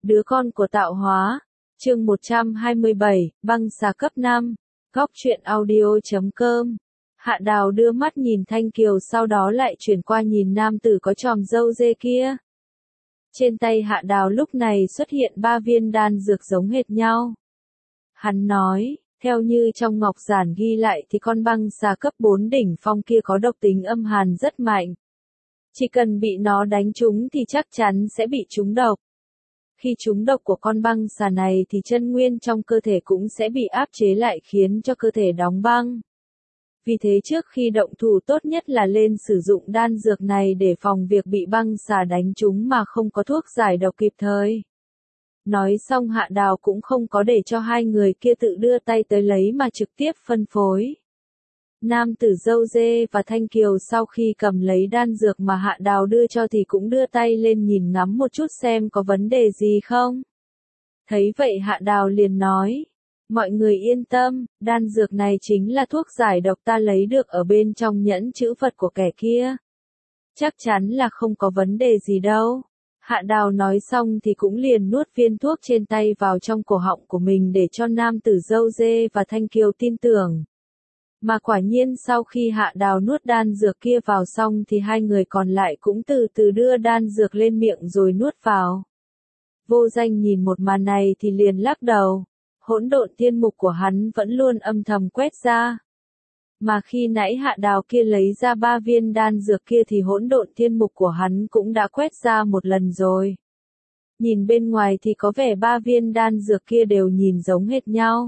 Đứa con của tạo hóa. Chương 127, băng xà cấp 5. Góc truyện audio.com. Hạ Đào đưa mắt nhìn Thanh Kiều, sau đó lại chuyển qua nhìn nam tử có chòm râu dê kia. Trên tay Hạ Đào lúc này xuất hiện 3 viên đan dược giống hệt nhau. Hắn nói, theo như trong ngọc giản ghi lại thì con băng xà cấp 4 đỉnh phong kia có độc tính âm hàn rất mạnh. Chỉ cần bị nó đánh trúng thì chắc chắn sẽ bị trúng độc. Khi trúng độc của con băng xà này thì chân nguyên trong cơ thể cũng sẽ bị áp chế lại, khiến cho cơ thể đóng băng. Vì thế trước khi động thủ tốt nhất là lên sử dụng đan dược này để phòng việc bị băng xà đánh trúng mà không có thuốc giải độc kịp thời. Nói xong Hạ Đào cũng không có để cho hai người kia tự đưa tay tới lấy mà trực tiếp phân phối. Nam tử râu dê và Thanh Kiều sau khi cầm lấy đan dược mà Hạ Đào đưa cho thì cũng đưa tay lên nhìn ngắm một chút xem có vấn đề gì không. Thấy vậy Hạ Đào liền nói, mọi người yên tâm, đan dược này chính là thuốc giải độc ta lấy được ở bên trong nhẫn chữ vật của kẻ kia. Chắc chắn là không có vấn đề gì đâu. Hạ Đào nói xong thì cũng liền nuốt viên thuốc trên tay vào trong cổ họng của mình để cho nam tử râu dê và Thanh Kiều tin tưởng. Mà quả nhiên sau khi Hạ Đào nuốt đan dược kia vào xong thì hai người còn lại cũng từ từ đưa đan dược lên miệng rồi nuốt vào. Vô Danh nhìn một màn này thì liền lắc đầu. Hỗn độn thiên mục của hắn vẫn luôn âm thầm quét ra. Mà khi nãy Hạ Đào kia lấy ra 3 viên đan dược kia thì hỗn độn thiên mục của hắn cũng đã quét ra một lần rồi. Nhìn bên ngoài thì có vẻ 3 viên đan dược kia đều nhìn giống hệt nhau.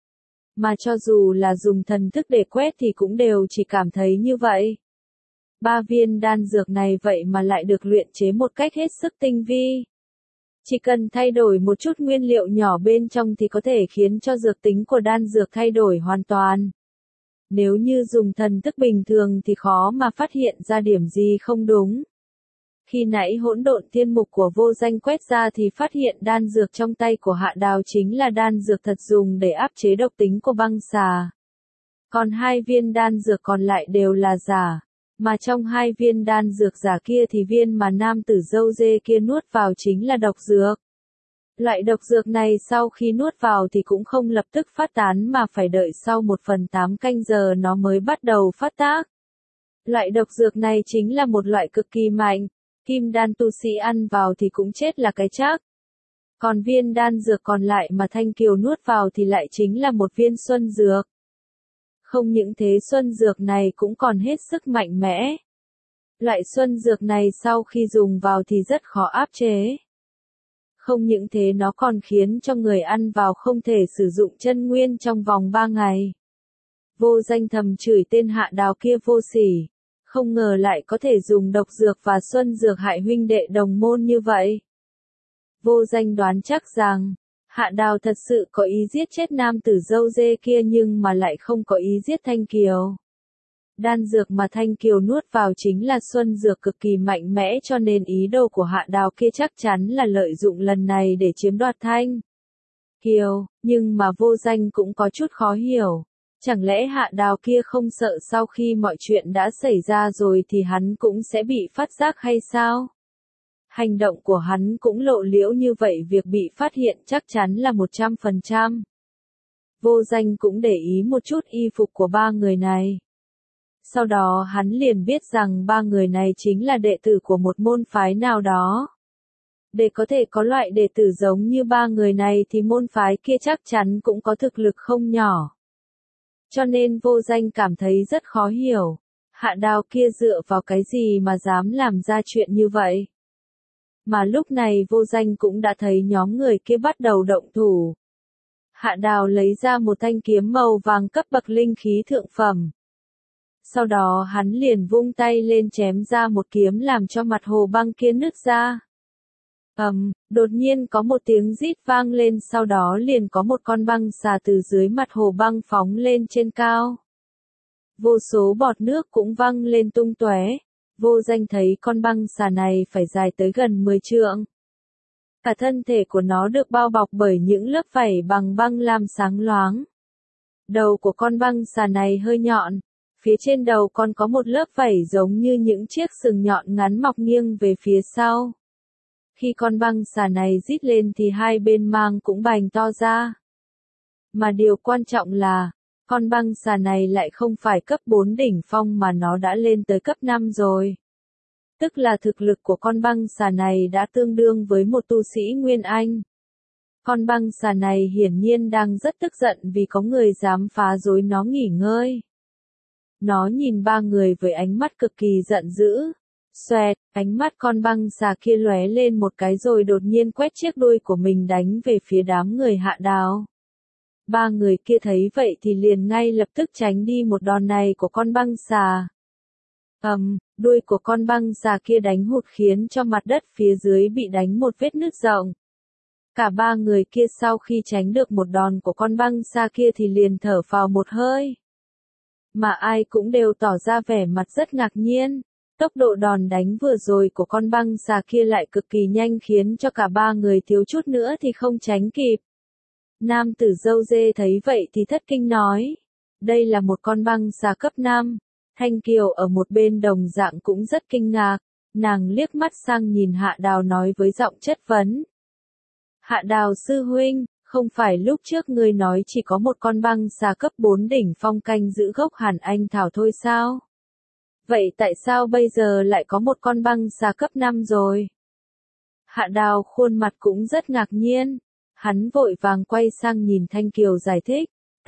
Mà cho dù là dùng thần thức để quét thì cũng đều chỉ cảm thấy như vậy. 3 viên đan dược này vậy mà lại được luyện chế một cách hết sức tinh vi. Chỉ cần thay đổi một chút nguyên liệu nhỏ bên trong thì có thể khiến cho dược tính của đan dược thay đổi hoàn toàn. Nếu như dùng thần thức bình thường thì khó mà phát hiện ra điểm gì không đúng. Khi nãy hỗn độn thiên mục của Vô Danh quét ra thì phát hiện đan dược trong tay của Hạ Đào chính là đan dược thật dùng để áp chế độc tính của băng xà. Còn 2 viên đan dược còn lại đều là giả. Mà trong 2 viên đan dược giả kia thì viên mà nam tử râu dê kia nuốt vào chính là độc dược. Loại độc dược này sau khi nuốt vào thì cũng không lập tức phát tán mà phải đợi sau 1/8 canh giờ nó mới bắt đầu phát tác. Loại độc dược này chính là một loại cực kỳ mạnh, kim đan tu sĩ ăn vào thì cũng chết là cái chắc. Còn viên đan dược còn lại mà Thanh Kiều nuốt vào thì lại chính là một viên xuân dược. Không những thế xuân dược này cũng còn hết sức mạnh mẽ. Loại xuân dược này sau khi dùng vào thì rất khó áp chế. Không những thế nó còn khiến cho người ăn vào không thể sử dụng chân nguyên trong vòng 3 ngày. Vô Danh thầm chửi tên Hạ Đào kia vô sỉ. Không ngờ lại có thể dùng độc dược và xuân dược hại huynh đệ đồng môn như vậy. Vô Danh đoán chắc rằng, Hạ Đào thật sự có ý giết chết nam tử râu dê kia nhưng mà lại không có ý giết Thanh Kiều. Đan dược mà Thanh Kiều nuốt vào chính là xuân dược cực kỳ mạnh mẽ cho nên ý đồ của Hạ Đào kia chắc chắn là lợi dụng lần này để chiếm đoạt Thanh Kiều, nhưng mà Vô Danh cũng có chút khó hiểu. Chẳng lẽ Hạ Đào kia không sợ sau khi mọi chuyện đã xảy ra rồi thì hắn cũng sẽ bị phát giác hay sao? Hành động của hắn cũng lộ liễu như vậy, việc bị phát hiện chắc chắn là 100%. Vô Danh cũng để ý một chút y phục của 3 người này. Sau đó hắn liền biết rằng 3 người này chính là đệ tử của một môn phái nào đó. Để có thể có loại đệ tử giống như 3 người này thì môn phái kia chắc chắn cũng có thực lực không nhỏ. Cho nên Vô Danh cảm thấy rất khó hiểu. Hạ Đào kia dựa vào cái gì mà dám làm ra chuyện như vậy? Mà lúc này Vô Danh cũng đã thấy nhóm người kia bắt đầu động thủ. Hạ Đào lấy ra một thanh kiếm màu vàng cấp bậc linh khí thượng phẩm. Sau đó hắn liền vung tay lên chém ra một kiếm làm cho mặt hồ băng kia nứt ra. Đột nhiên có một tiếng rít vang lên, sau đó liền có một con băng xà từ dưới mặt hồ băng phóng lên trên cao. Vô số bọt nước cũng văng lên tung tóe. Vô Danh thấy con băng xà này phải dài tới gần 10 trượng. Cả thân thể của nó được bao bọc bởi những lớp vảy bằng băng lam sáng loáng. Đầu của con băng xà này hơi nhọn. Phía trên đầu còn có một lớp vảy giống như những chiếc sừng nhọn ngắn mọc nghiêng về phía sau. Khi con băng xà này rít lên thì hai bên mang cũng bành to ra. Mà điều quan trọng là, con băng xà này lại không phải cấp 4 đỉnh phong mà nó đã lên tới cấp 5 rồi. Tức là thực lực của con băng xà này đã tương đương với một tu sĩ Nguyên Anh. Con băng xà này hiển nhiên đang rất tức giận vì có người dám phá rối nó nghỉ ngơi. Nó nhìn ba người với ánh mắt cực kỳ giận dữ. Xoẹt, ánh mắt con băng xà kia lóe lên một cái rồi đột nhiên quét chiếc đuôi của mình đánh về phía đám người Hạ Đào. Ba người kia thấy vậy thì liền ngay lập tức tránh đi một đòn này của con băng xà. Đuôi của con băng xà kia đánh hụt khiến cho mặt đất phía dưới bị đánh một vết nứt rộng. Cả ba người kia sau khi tránh được một đòn của con băng xà kia thì liền thở phào một hơi. Mà ai cũng đều tỏ ra vẻ mặt rất ngạc nhiên. Tốc độ đòn đánh vừa rồi của con băng xà kia lại cực kỳ nhanh khiến cho cả ba người thiếu chút nữa thì không tránh kịp. Nam tử râu dê thấy vậy thì thất kinh nói. Đây là một con băng xà cấp 5. Thanh Kiều ở một bên đồng dạng cũng rất kinh ngạc. Nàng liếc mắt sang nhìn Hạ Đào nói với giọng chất vấn. Hạ Đào sư huynh, không phải lúc trước ngươi nói chỉ có một con băng xà cấp 4 đỉnh phong canh giữ gốc Hàn Anh Thảo thôi sao? Vậy tại sao bây giờ lại có một con băng xà cấp 5 rồi? Hạ Đào khuôn mặt cũng rất ngạc nhiên. Hắn vội vàng quay sang nhìn Thanh Kiều giải thích.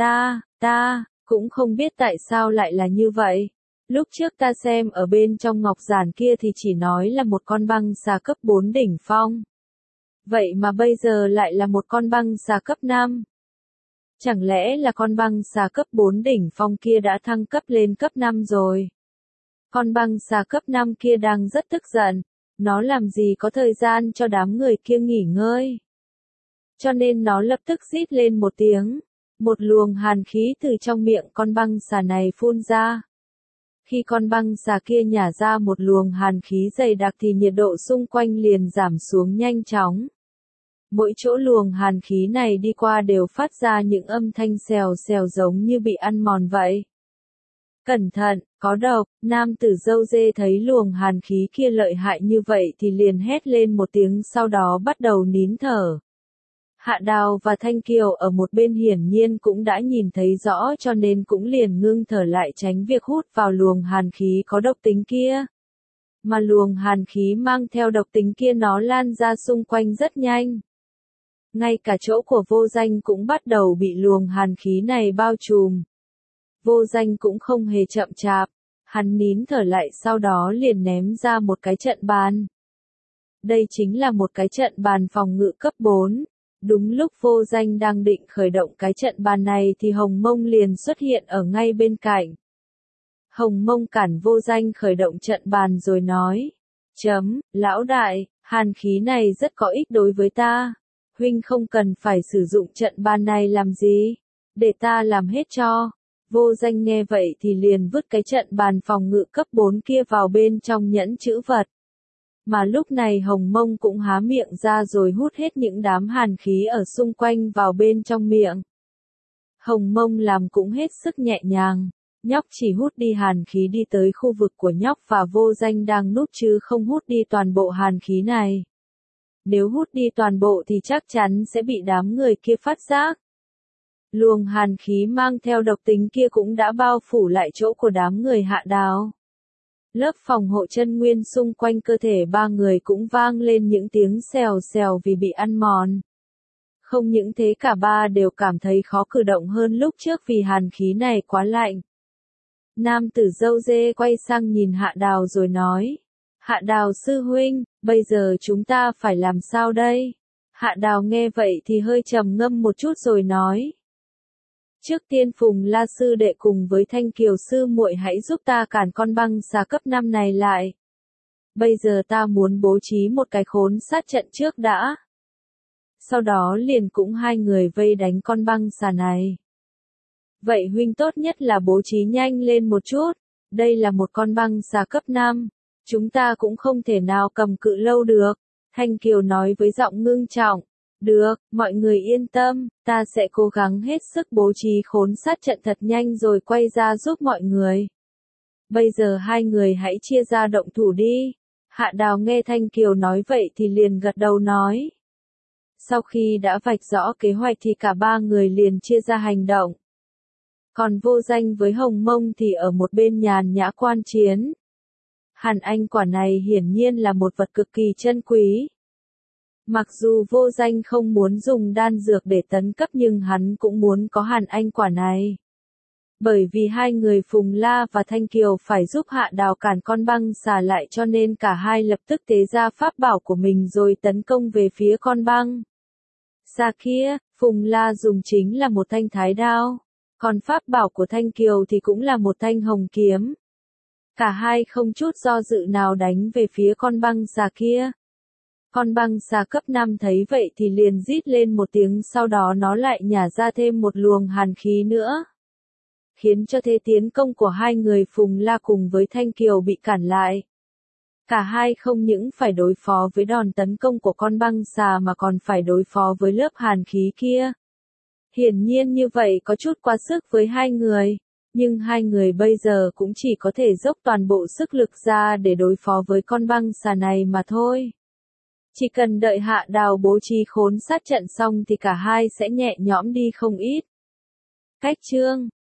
Ta, cũng không biết tại sao lại là như vậy. Lúc trước ta xem ở bên trong ngọc giản kia thì chỉ nói là một con băng xà cấp 4 đỉnh phong. Vậy mà bây giờ lại là một con băng xà cấp 5. Chẳng lẽ là con băng xà cấp 4 đỉnh phong kia đã thăng cấp lên cấp 5 rồi? Con băng xà cấp 5 kia đang rất tức giận. Nó làm gì có thời gian cho đám người kia nghỉ ngơi. Cho nên nó lập tức rít lên một tiếng. Một luồng hàn khí từ trong miệng con băng xà này phun ra. Khi con băng xà kia nhả ra một luồng hàn khí dày đặc thì nhiệt độ xung quanh liền giảm xuống nhanh chóng. Mỗi chỗ luồng hàn khí này đi qua đều phát ra những âm thanh xèo xèo giống như bị ăn mòn vậy. Cẩn thận, có độc, nam tử râu dê thấy luồng hàn khí kia lợi hại như vậy thì liền hét lên một tiếng sau đó bắt đầu nín thở. Hạ Đào và Thanh Kiều ở một bên hiển nhiên cũng đã nhìn thấy rõ cho nên cũng liền ngưng thở lại tránh việc hút vào luồng hàn khí có độc tính kia. Mà luồng hàn khí mang theo độc tính kia nó lan ra xung quanh rất nhanh. Ngay cả chỗ của Vô Danh cũng bắt đầu bị luồng hàn khí này bao trùm. Vô Danh cũng không hề chậm chạp, hắn nín thở lại sau đó liền ném ra một cái trận bàn. Đây chính là một cái trận bàn phòng ngự cấp 4. Đúng lúc Vô Danh đang định khởi động cái trận bàn này thì Hồng Mông liền xuất hiện ở ngay bên cạnh. Hồng Mông cản Vô Danh khởi động trận bàn rồi nói. Lão đại, hàn khí này rất có ích đối với ta. Huynh không cần phải sử dụng trận bàn này làm gì. Để ta làm hết cho. Vô Danh nghe vậy thì liền vứt cái trận bàn phòng ngự cấp 4 kia vào bên trong nhẫn chữ vật. Mà lúc này Hồng Mông cũng há miệng ra rồi hút hết những đám hàn khí ở xung quanh vào bên trong miệng. Hồng Mông làm cũng hết sức nhẹ nhàng. Nhóc chỉ hút đi hàn khí đi tới khu vực của nhóc và Vô Danh đang núp chứ không hút đi toàn bộ hàn khí này. Nếu hút đi toàn bộ thì chắc chắn sẽ bị đám người kia phát giác. Luồng hàn khí mang theo độc tính kia cũng đã bao phủ lại chỗ của đám người Hạ Đào. Lớp phòng hộ chân nguyên xung quanh cơ thể ba người cũng vang lên những tiếng xèo xèo vì bị ăn mòn. Không những thế cả ba đều cảm thấy khó cử động hơn lúc trước vì hàn khí này quá lạnh. Nam tử râu dê quay sang nhìn Hạ Đào rồi nói. Hạ Đào sư huynh, bây giờ chúng ta phải làm sao đây? Hạ Đào nghe vậy thì hơi trầm ngâm một chút rồi nói. Trước tiên Phùng La sư đệ cùng với Thanh Kiều sư muội hãy giúp ta cản con băng xà cấp 5 này lại. Bây giờ ta muốn bố trí một cái khốn sát trận trước đã. Sau đó liền cũng hai người vây đánh con băng xà này. Vậy huynh tốt nhất là bố trí nhanh lên một chút. Đây là một con băng xà cấp 5. Chúng ta cũng không thể nào cầm cự lâu được. Thanh Kiều nói với giọng ngưng trọng. Được, mọi người yên tâm, ta sẽ cố gắng hết sức bố trí khốn sát trận thật nhanh rồi quay ra giúp mọi người. Bây giờ hai người hãy chia ra động thủ đi. Hạ Đào nghe Thanh Kiều nói vậy thì liền gật đầu nói. Sau khi đã vạch rõ kế hoạch thì cả ba người liền chia ra hành động. Còn Vô Danh với Hồng Mông thì ở một bên nhàn nhã quan chiến. Hàn Anh quả này hiển nhiên là một vật cực kỳ chân quý. Mặc dù Vô Danh không muốn dùng đan dược để tấn cấp nhưng hắn cũng muốn có Hàn Anh quả này. Bởi vì hai người Phùng La và Thanh Kiều phải giúp Hạ Đào cản con băng xà lại cho nên cả hai lập tức tế ra pháp bảo của mình rồi tấn công về phía con băng xà kia. Phùng La dùng chính là một thanh thái đao, còn pháp bảo của Thanh Kiều thì cũng là một thanh hồng kiếm. Cả hai không chút do dự nào đánh về phía con băng xà kia. Con băng xà cấp 5 thấy vậy thì liền rít lên một tiếng, sau đó nó lại nhả ra thêm một luồng hàn khí nữa, khiến cho thế tiến công của hai người Phùng La cùng với Thanh Kiều bị cản lại. Cả hai không những phải đối phó với đòn tấn công của con băng xà mà còn phải đối phó với lớp hàn khí kia. Hiển nhiên như vậy có chút quá sức với hai người, nhưng hai người bây giờ cũng chỉ có thể dốc toàn bộ sức lực ra để đối phó với con băng xà này mà thôi. Chỉ cần đợi Hạ Đào bố trí khốn sát trận xong thì cả hai sẽ nhẹ nhõm đi không ít. Cách chương